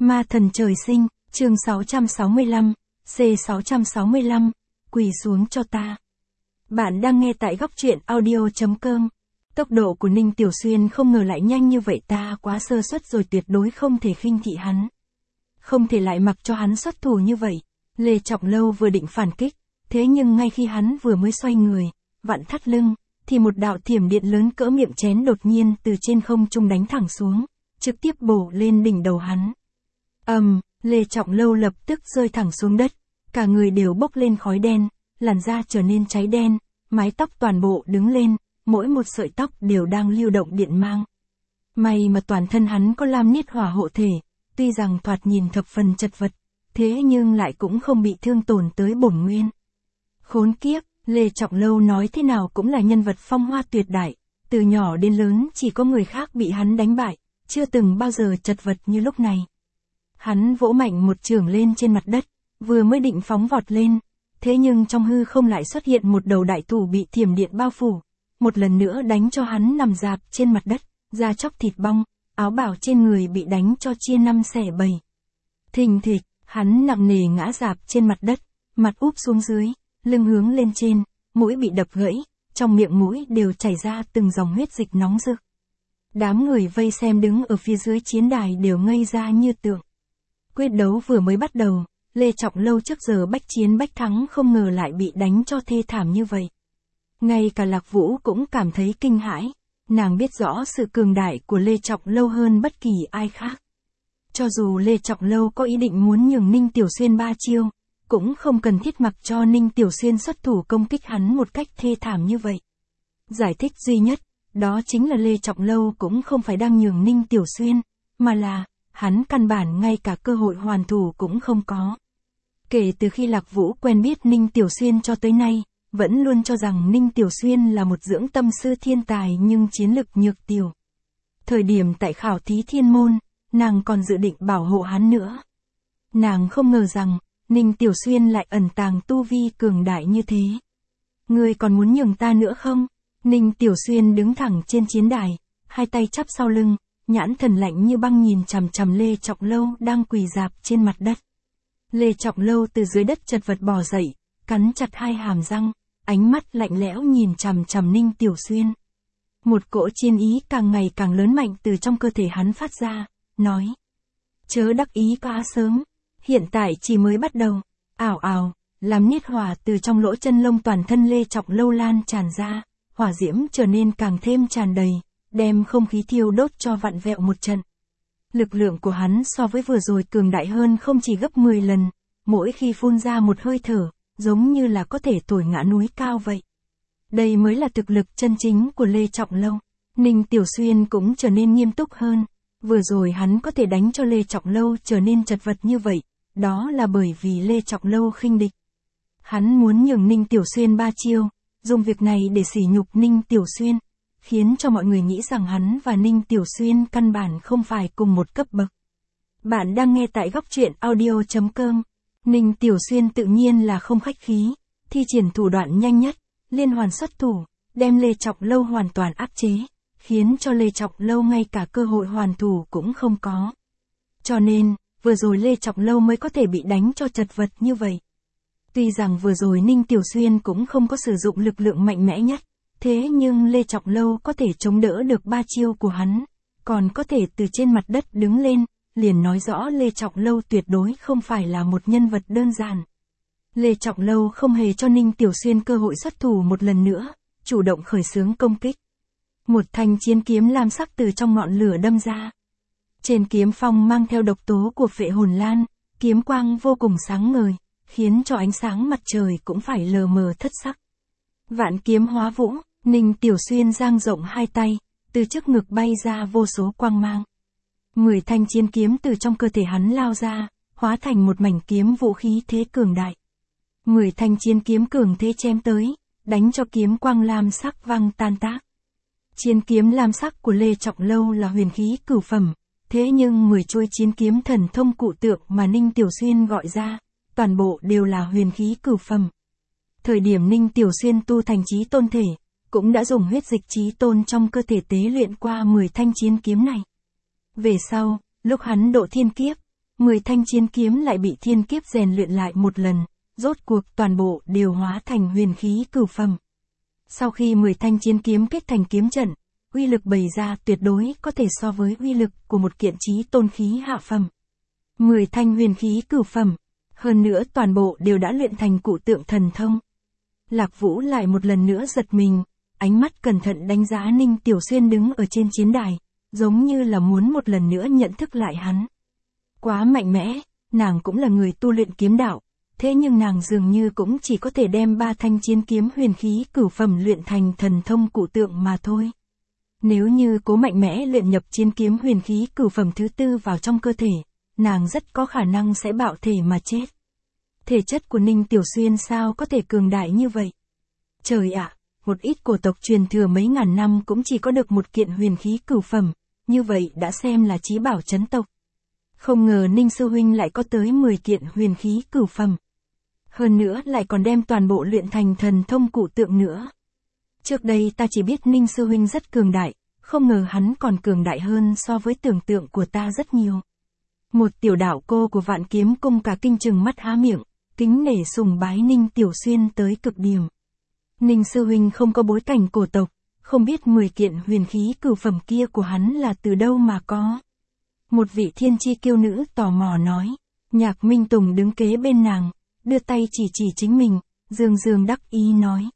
Ma thần trời sinh, chương 665, C665, quỳ xuống cho ta. Bạn đang nghe tại góc truyện audio.com. Tốc độ của Ninh Tiểu Xuyên không ngờ lại nhanh như vậy, ta quá sơ suất rồi, tuyệt đối không thể khinh thị hắn. Không thể lại mặc cho hắn xuất thủ như vậy. Lê Trọng Lâu vừa định phản kích, thế nhưng ngay khi hắn vừa mới xoay người, vặn thắt lưng, thì một đạo thiểm điện lớn cỡ miệng chén đột nhiên từ trên không trung đánh thẳng xuống, trực tiếp bổ lên đỉnh đầu hắn. Lê Trọng Lâu lập tức rơi thẳng xuống đất, cả người đều bốc lên khói đen, làn da trở nên cháy đen, mái tóc toàn bộ đứng lên, mỗi một sợi tóc đều đang lưu động điện mang. May mà toàn thân hắn có lam niết hỏa hộ thể, tuy rằng thoạt nhìn thập phần chật vật, thế nhưng lại cũng không bị thương tổn tới bổn nguyên. Khốn kiếp, Lê Trọng Lâu nói thế nào cũng là nhân vật phong hoa tuyệt đại, từ nhỏ đến lớn chỉ có người khác bị hắn đánh bại, chưa từng bao giờ chật vật như lúc này. Hắn vỗ mạnh một chưởng lên trên mặt đất, vừa mới định phóng vọt lên, thế nhưng trong hư không lại xuất hiện một đầu đại thủ bị thiểm điện bao phủ, một lần nữa đánh cho hắn nằm rạp trên mặt đất, da chóc thịt bong, áo bào trên người bị đánh cho chia năm xẻ bảy. Thình thịch, hắn nặng nề ngã rạp trên mặt đất, mặt úp xuống dưới, lưng hướng lên trên, mũi bị đập gãy, trong miệng mũi đều chảy ra từng dòng huyết dịch nóng rực. Đám người vây xem đứng ở phía dưới chiến đài đều ngây ra như tượng. Quyết đấu vừa mới bắt đầu, Lê Trọng Lâu trước giờ bách chiến bách thắng không ngờ lại bị đánh cho thê thảm như vậy. Ngay cả Lạc Vũ cũng cảm thấy kinh hãi, nàng biết rõ sự cường đại của Lê Trọng Lâu hơn bất kỳ ai khác. Cho dù Lê Trọng Lâu có ý định muốn nhường Ninh Tiểu Xuyên ba chiêu, cũng không cần thiết mặc cho Ninh Tiểu Xuyên xuất thủ công kích hắn một cách thê thảm như vậy. Giải thích duy nhất, đó chính là Lê Trọng Lâu cũng không phải đang nhường Ninh Tiểu Xuyên, mà là, hắn căn bản ngay cả cơ hội hoàn thủ cũng không có. Kể từ khi Lạc Vũ quen biết Ninh Tiểu Xuyên cho tới nay, vẫn luôn cho rằng Ninh Tiểu Xuyên là một dưỡng tâm sư thiên tài nhưng chiến lực nhược tiểu. Thời điểm tại khảo thí thiên môn, nàng còn dự định bảo hộ hắn nữa. Nàng không ngờ rằng, Ninh Tiểu Xuyên lại ẩn tàng tu vi cường đại như thế. Ngươi còn muốn nhường ta nữa không? Ninh Tiểu Xuyên đứng thẳng trên chiến đài, hai tay chắp sau lưng, nhãn thần lạnh như băng nhìn chằm chằm Lê Trọng Lâu đang quỳ rạp trên mặt đất. Lê Trọng Lâu từ dưới đất chật vật bò dậy, cắn chặt hai hàm răng, ánh mắt lạnh lẽo nhìn chằm chằm Ninh Tiểu Xuyên. Một cỗ chiến ý càng ngày càng lớn mạnh từ trong cơ thể hắn phát ra, nói: chớ đắc ý quá sớm, hiện tại chỉ mới bắt đầu. Ảo ảo, làm niết hỏa từ trong lỗ chân lông toàn thân Lê Trọng Lâu lan tràn ra, hỏa diễm trở nên càng thêm tràn đầy, đem không khí thiêu đốt cho vặn vẹo một trận. Lực lượng của hắn so với vừa rồi cường đại hơn không chỉ gấp 10 lần, mỗi khi phun ra một hơi thở, giống như là có thể thổi ngã núi cao vậy. Đây mới là thực lực chân chính của Lê Trọng Lâu. Ninh Tiểu Xuyên cũng trở nên nghiêm túc hơn. Vừa rồi hắn có thể đánh cho Lê Trọng Lâu trở nên chật vật như vậy, đó là bởi vì Lê Trọng Lâu khinh địch. Hắn muốn nhường Ninh Tiểu Xuyên ba chiêu, dùng việc này để sỉ nhục Ninh Tiểu Xuyên, khiến cho mọi người nghĩ rằng hắn và Ninh Tiểu Xuyên căn bản không phải cùng một cấp bậc. Bạn đang nghe tại góc truyện audio.com. Ninh Tiểu Xuyên tự nhiên là không khách khí, thi triển thủ đoạn nhanh nhất, liên hoàn xuất thủ, đem Lê Trọng Lâu hoàn toàn áp chế, khiến cho Lê Trọng Lâu ngay cả cơ hội hoàn thủ cũng không có. Cho nên, vừa rồi Lê Trọng Lâu mới có thể bị đánh cho chật vật như vậy. Tuy rằng vừa rồi Ninh Tiểu Xuyên cũng không có sử dụng lực lượng mạnh mẽ nhất, thế nhưng Lê Trọng Lâu có thể chống đỡ được ba chiêu của hắn, còn có thể từ trên mặt đất đứng lên, liền nói rõ Lê Trọng Lâu tuyệt đối không phải là một nhân vật đơn giản. Lê Trọng Lâu không hề cho Ninh Tiểu Xuyên cơ hội xuất thủ một lần nữa, chủ động khởi xướng công kích. Một thanh chiến kiếm lam sắc từ trong ngọn lửa đâm ra. Trên kiếm phong mang theo độc tố của Phệ Hồn Lan, kiếm quang vô cùng sáng ngời, khiến cho ánh sáng mặt trời cũng phải lờ mờ thất sắc. Vạn kiếm hóa vũ, Ninh Tiểu Xuyên dang rộng hai tay, từ trước ngực bay ra vô số quang mang. 10 thanh chiến kiếm từ trong cơ thể hắn lao ra, hóa thành một mảnh kiếm vũ khí thế cường đại. 10 thanh chiến kiếm cường thế chém tới, đánh cho kiếm quang lam sắc văng tan tác. Chiến kiếm lam sắc của Lê Trọng Lâu là huyền khí cửu phẩm, thế nhưng 10 chuôi chiến kiếm thần thông cụ tượng mà Ninh Tiểu Xuyên gọi ra, toàn bộ đều là huyền khí cửu phẩm. Thời điểm Ninh Tiểu Xuyên tu thành chí tôn thể, cũng đã dùng huyết dịch chí tôn trong cơ thể tế luyện qua 10 thanh chiến kiếm này. Về sau, lúc hắn độ thiên kiếp, 10 thanh chiến kiếm lại bị thiên kiếp rèn luyện lại một lần, rốt cuộc toàn bộ đều hóa thành huyền khí cửu phẩm. Sau khi 10 thanh chiến kiếm kết thành kiếm trận, uy lực bày ra tuyệt đối có thể so với uy lực của một kiện chí tôn khí hạ phẩm. 10 thanh huyền khí cửu phẩm, hơn nữa toàn bộ đều đã luyện thành cụ tượng thần thông. Lạc Vũ lại một lần nữa giật mình, ánh mắt cẩn thận đánh giá Ninh Tiểu Xuyên đứng ở trên chiến đài, giống như là muốn một lần nữa nhận thức lại hắn. Quá mạnh mẽ, nàng cũng là người tu luyện kiếm đạo, thế nhưng nàng dường như cũng chỉ có thể đem 3 thanh chiến kiếm huyền khí cửu phẩm luyện thành thần thông cụ tượng mà thôi. Nếu như cố mạnh mẽ luyện nhập chiến kiếm huyền khí cửu phẩm thứ 4 vào trong cơ thể, nàng rất có khả năng sẽ bạo thể mà chết. Thể chất của Ninh Tiểu Xuyên sao có thể cường đại như vậy? Trời ạ, một ít cổ tộc truyền thừa mấy ngàn năm cũng chỉ có được một kiện huyền khí cửu phẩm, như vậy đã xem là chí bảo chấn tộc. Không ngờ Ninh sư huynh lại có tới 10 kiện huyền khí cửu phẩm. Hơn nữa lại còn đem toàn bộ luyện thành thần thông cụ tượng nữa. Trước đây ta chỉ biết Ninh sư huynh rất cường đại, không ngờ hắn còn cường đại hơn so với tưởng tượng của ta rất nhiều. Một tiểu đạo cô của Vạn Kiếm Cung cả kinh trừng mắt há miệng, kính nể sùng bái Ninh Tiểu Xuyên tới cực điểm. Ninh sư huynh không có bối cảnh cổ tộc, không biết 10 kiện huyền khí cửu phẩm kia của hắn là từ đâu mà có. Một vị thiên chi kiêu nữ tò mò nói, Nhạc Minh Tùng đứng kế bên nàng, đưa tay chỉ chính mình, dương đắc ý nói.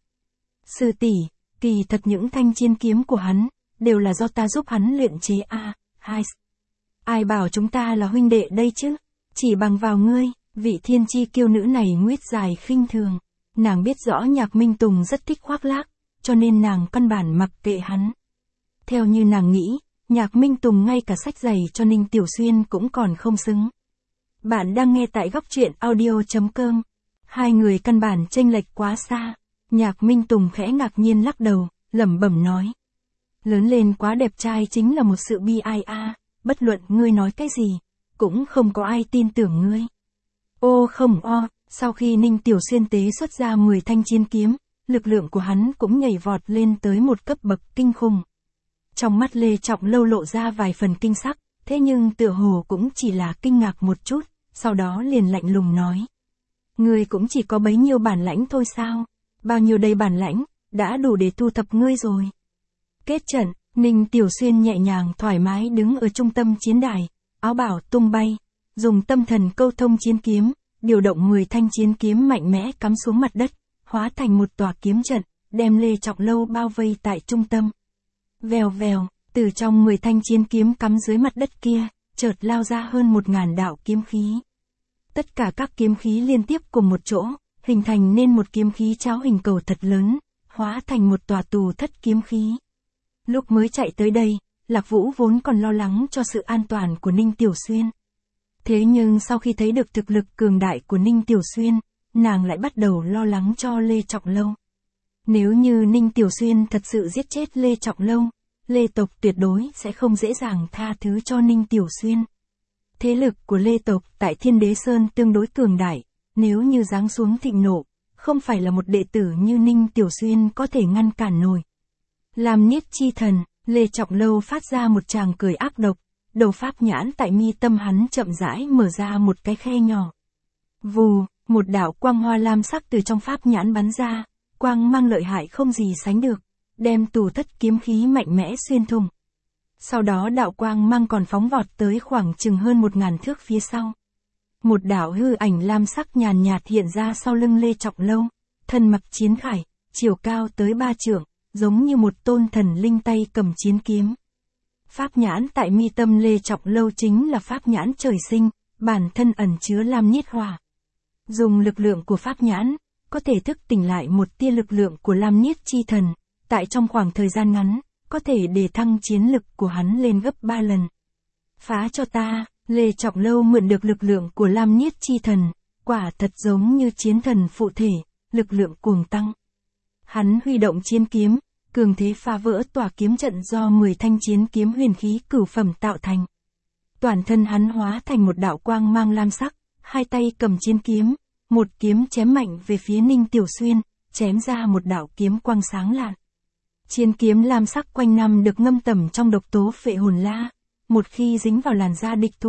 Sư tỷ, kỳ thật những thanh chiến kiếm của hắn, đều là do ta giúp hắn luyện chế hai. Ai bảo chúng ta là huynh đệ đây chứ, chỉ bằng vào ngươi, vị thiên chi kiêu nữ này nguyết dài khinh thường. Nàng biết rõ Nhạc Minh Tùng rất thích khoác lác, cho nên nàng căn bản mặc kệ hắn. Theo như nàng nghĩ, Nhạc Minh Tùng ngay cả sách giày cho Ninh Tiểu Xuyên cũng còn không xứng. Bạn đang nghe tại góc truyện audio.com. Hai người căn bản chênh lệch quá xa. Nhạc Minh Tùng khẽ ngạc nhiên lắc đầu, lẩm bẩm nói. Lớn lên quá đẹp trai chính là một sự bi ai bất luận ngươi nói cái gì, cũng không có ai tin tưởng ngươi. Ô không sau khi Ninh Tiểu Xuyên tế xuất ra 10 thanh chiến kiếm, lực lượng của hắn cũng nhảy vọt lên tới một cấp bậc kinh khủng. Trong mắt Lê Trọng Lâu lộ ra vài phần kinh sắc, thế nhưng tựa hồ cũng chỉ là kinh ngạc một chút, sau đó liền lạnh lùng nói. Ngươi cũng chỉ có bấy nhiêu bản lãnh thôi sao, bao nhiêu đây bản lãnh, đã đủ để thu thập ngươi rồi. Kết trận, Ninh Tiểu Xuyên nhẹ nhàng thoải mái đứng ở trung tâm chiến đài, áo bảo tung bay, dùng tâm thần câu thông chiến kiếm, điều động 10 thanh chiến kiếm mạnh mẽ cắm xuống mặt đất, hóa thành một tòa kiếm trận, đem Lê Trọng Lâu bao vây tại trung tâm. Vèo vèo, từ trong 10 thanh chiến kiếm cắm dưới mặt đất kia, chợt lao ra hơn 1000 đạo kiếm khí. Tất cả các kiếm khí liên tiếp cùng một chỗ, hình thành nên một kiếm khí cháo hình cầu thật lớn, hóa thành một tòa tù thất kiếm khí. Lúc mới chạy tới đây, Lạc Vũ vốn còn lo lắng cho sự an toàn của Ninh Tiểu Xuyên. Thế nhưng sau khi thấy được thực lực cường đại của Ninh Tiểu Xuyên, nàng lại bắt đầu lo lắng cho Lê Trọng Lâu. Nếu như Ninh Tiểu Xuyên thật sự giết chết Lê Trọng Lâu, Lê tộc tuyệt đối sẽ không dễ dàng tha thứ cho Ninh Tiểu Xuyên. Thế lực của Lê tộc tại Thiên Đế Sơn tương đối cường đại, nếu như giáng xuống thịnh nộ, không phải là một đệ tử như Ninh Tiểu Xuyên có thể ngăn cản nổi. Làm Niết chi thần, Lê Trọng Lâu phát ra một tràng cười ác độc, đầu pháp nhãn tại mi tâm hắn chậm rãi mở ra một cái khe nhỏ. Vù, một đạo quang hoa lam sắc từ trong pháp nhãn bắn ra, quang mang lợi hại không gì sánh được, đem tù thất kiếm khí mạnh mẽ xuyên thủng. Sau đó đạo quang mang còn phóng vọt tới khoảng chừng hơn 1000 thước phía sau. Một đạo hư ảnh lam sắc nhàn nhạt hiện ra sau lưng Lê Trọng Lâu, thân mặc chiến khải, chiều cao tới 3 trượng, giống như một tôn thần linh tay cầm chiến kiếm. Pháp nhãn tại mi tâm Lê Trọng Lâu chính là pháp nhãn trời sinh, bản thân ẩn chứa lam niết hỏa. Dùng lực lượng của pháp nhãn, có thể thức tỉnh lại một tia lực lượng của lam niết chi thần, tại trong khoảng thời gian ngắn, có thể đề thăng chiến lực của hắn lên gấp 3 lần. Phá cho ta, Lê Trọng Lâu mượn được lực lượng của lam niết chi thần, quả thật giống như chiến thần phụ thể, lực lượng cuồng tăng. Hắn huy động chiến kiếm, cường thế phá vỡ tòa kiếm trận do 10 thanh chiến kiếm huyền khí cửu phẩm tạo thành. Toàn thân hắn hóa thành một đạo quang mang lam sắc, hai tay cầm chiến kiếm, một kiếm chém mạnh về phía Ninh Tiểu Xuyên, chém ra một đạo kiếm quang sáng lạn. Chiến kiếm lam sắc quanh năm được ngâm tẩm trong độc tố phệ hồn la, một khi dính vào làn da địch thủ,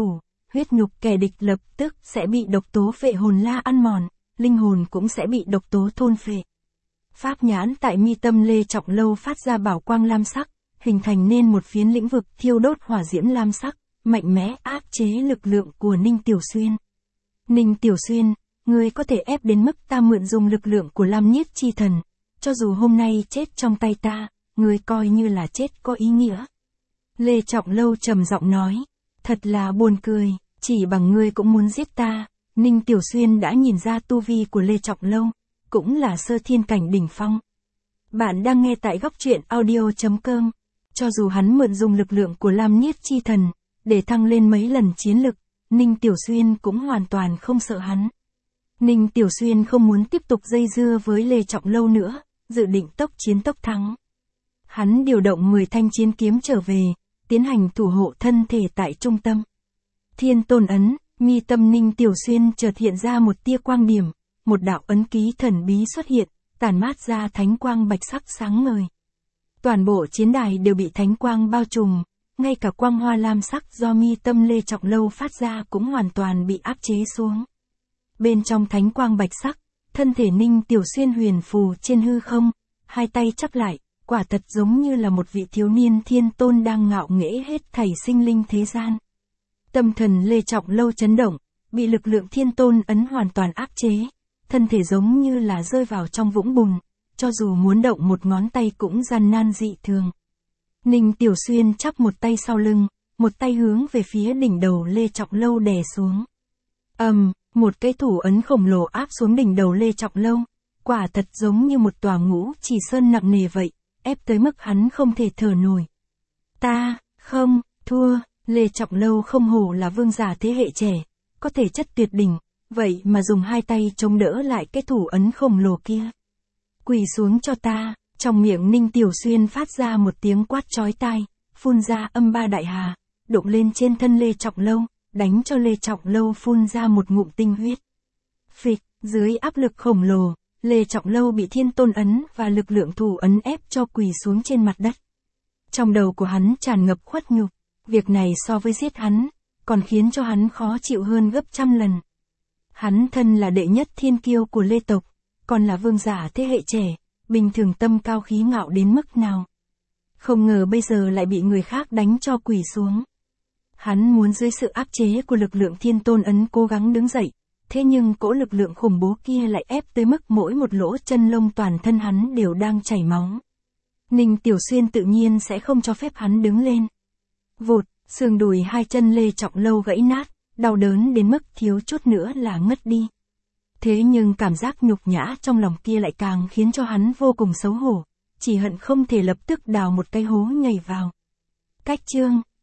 huyết nhục kẻ địch lập tức sẽ bị độc tố phệ hồn la ăn mòn, linh hồn cũng sẽ bị độc tố thôn phệ. Pháp nhãn tại mi tâm Lê Trọng Lâu phát ra bảo quang lam sắc, hình thành nên một phiến lĩnh vực thiêu đốt hỏa diễm lam sắc, mạnh mẽ áp chế lực lượng của Ninh Tiểu Xuyên. Ninh Tiểu Xuyên, ngươi có thể ép đến mức ta mượn dùng lực lượng của Lam Nhiết Chi Thần, cho dù hôm nay chết trong tay ta, ngươi coi như là chết có ý nghĩa. Lê Trọng Lâu trầm giọng nói, thật là buồn cười, chỉ bằng ngươi cũng muốn giết ta. Ninh Tiểu Xuyên đã nhìn ra tu vi của Lê Trọng Lâu, cũng là sơ thiên cảnh đỉnh phong. Bạn đang nghe tại góc truyện audio.com. Cho dù hắn mượn dùng lực lượng của Lam Nhiết Chi Thần, để thăng lên mấy lần chiến lực, Ninh Tiểu Xuyên cũng hoàn toàn không sợ hắn. Ninh Tiểu Xuyên không muốn tiếp tục dây dưa với Lê Trọng Lâu nữa, dự định tốc chiến tốc thắng. Hắn điều động 10 thanh chiến kiếm trở về, tiến hành thủ hộ thân thể tại trung tâm. Thiên Tôn ấn, mi tâm Ninh Tiểu Xuyên chợt hiện ra một tia quang điểm, một đạo ấn ký thần bí xuất hiện, tản mát ra thánh quang bạch sắc sáng ngời. Toàn bộ chiến đài đều bị thánh quang bao trùm, ngay cả quang hoa lam sắc do mi tâm Lê Trọng Lâu phát ra cũng hoàn toàn bị áp chế xuống. Bên trong thánh quang bạch sắc, thân thể Ninh Tiểu Xuyên huyền phù trên hư không, hai tay chắp lại, quả thật giống như là một vị thiếu niên thiên tôn đang ngạo nghễ hết thảy sinh linh thế gian. Tâm thần Lê Trọng Lâu chấn động, bị lực lượng thiên tôn ấn hoàn toàn áp chế, thân thể giống như là rơi vào trong vũng bùn, cho dù muốn động một ngón tay cũng gian nan dị thường. Ninh Tiểu Xuyên chắp một tay sau lưng, một tay hướng về phía đỉnh đầu Lê Trọng Lâu đè xuống. Một cái thủ ấn khổng lồ áp xuống đỉnh đầu Lê Trọng Lâu, quả thật giống như một tòa ngũ chỉ sơn nặng nề vậy, ép tới mức hắn không thể thở nổi. Ta, không, thua. Lê Trọng Lâu không hổ là vương giả thế hệ trẻ, có thể chất tuyệt đỉnh, vậy mà dùng hai tay chống đỡ lại cái thủ ấn khổng lồ kia. Quỳ xuống cho ta. Trong miệng Ninh Tiểu Xuyên phát ra một tiếng quát chói tai, phun ra âm ba đại hà, đụng lên trên thân Lê Trọng Lâu, đánh cho Lê Trọng Lâu phun ra một ngụm tinh huyết. Phịch, dưới áp lực khổng lồ, Lê Trọng Lâu bị thiên tôn ấn và lực lượng thủ ấn ép cho quỳ xuống trên mặt đất. Trong đầu của hắn tràn ngập khuất nhục, việc này so với giết hắn, còn khiến cho hắn khó chịu hơn gấp trăm lần. Hắn thân là đệ nhất thiên kiêu của Lê tộc, còn là vương giả thế hệ trẻ, bình thường tâm cao khí ngạo đến mức nào. Không ngờ bây giờ lại bị người khác đánh cho quỳ xuống. Hắn muốn dưới sự áp chế của lực lượng thiên tôn ấn cố gắng đứng dậy, thế nhưng cỗ lực lượng khủng bố kia lại ép tới mức mỗi một lỗ chân lông toàn thân hắn đều đang chảy máu. Ninh Tiểu Xuyên tự nhiên sẽ không cho phép hắn đứng lên. Vụt, xương đùi hai chân Lê Trọng Lâu gãy nát, đau đớn đến mức thiếu chút nữa là ngất đi. Thế nhưng cảm giác nhục nhã trong lòng kia lại càng khiến cho hắn vô cùng xấu hổ, chỉ hận không thể lập tức đào một cái hố nhảy vào. Cách chương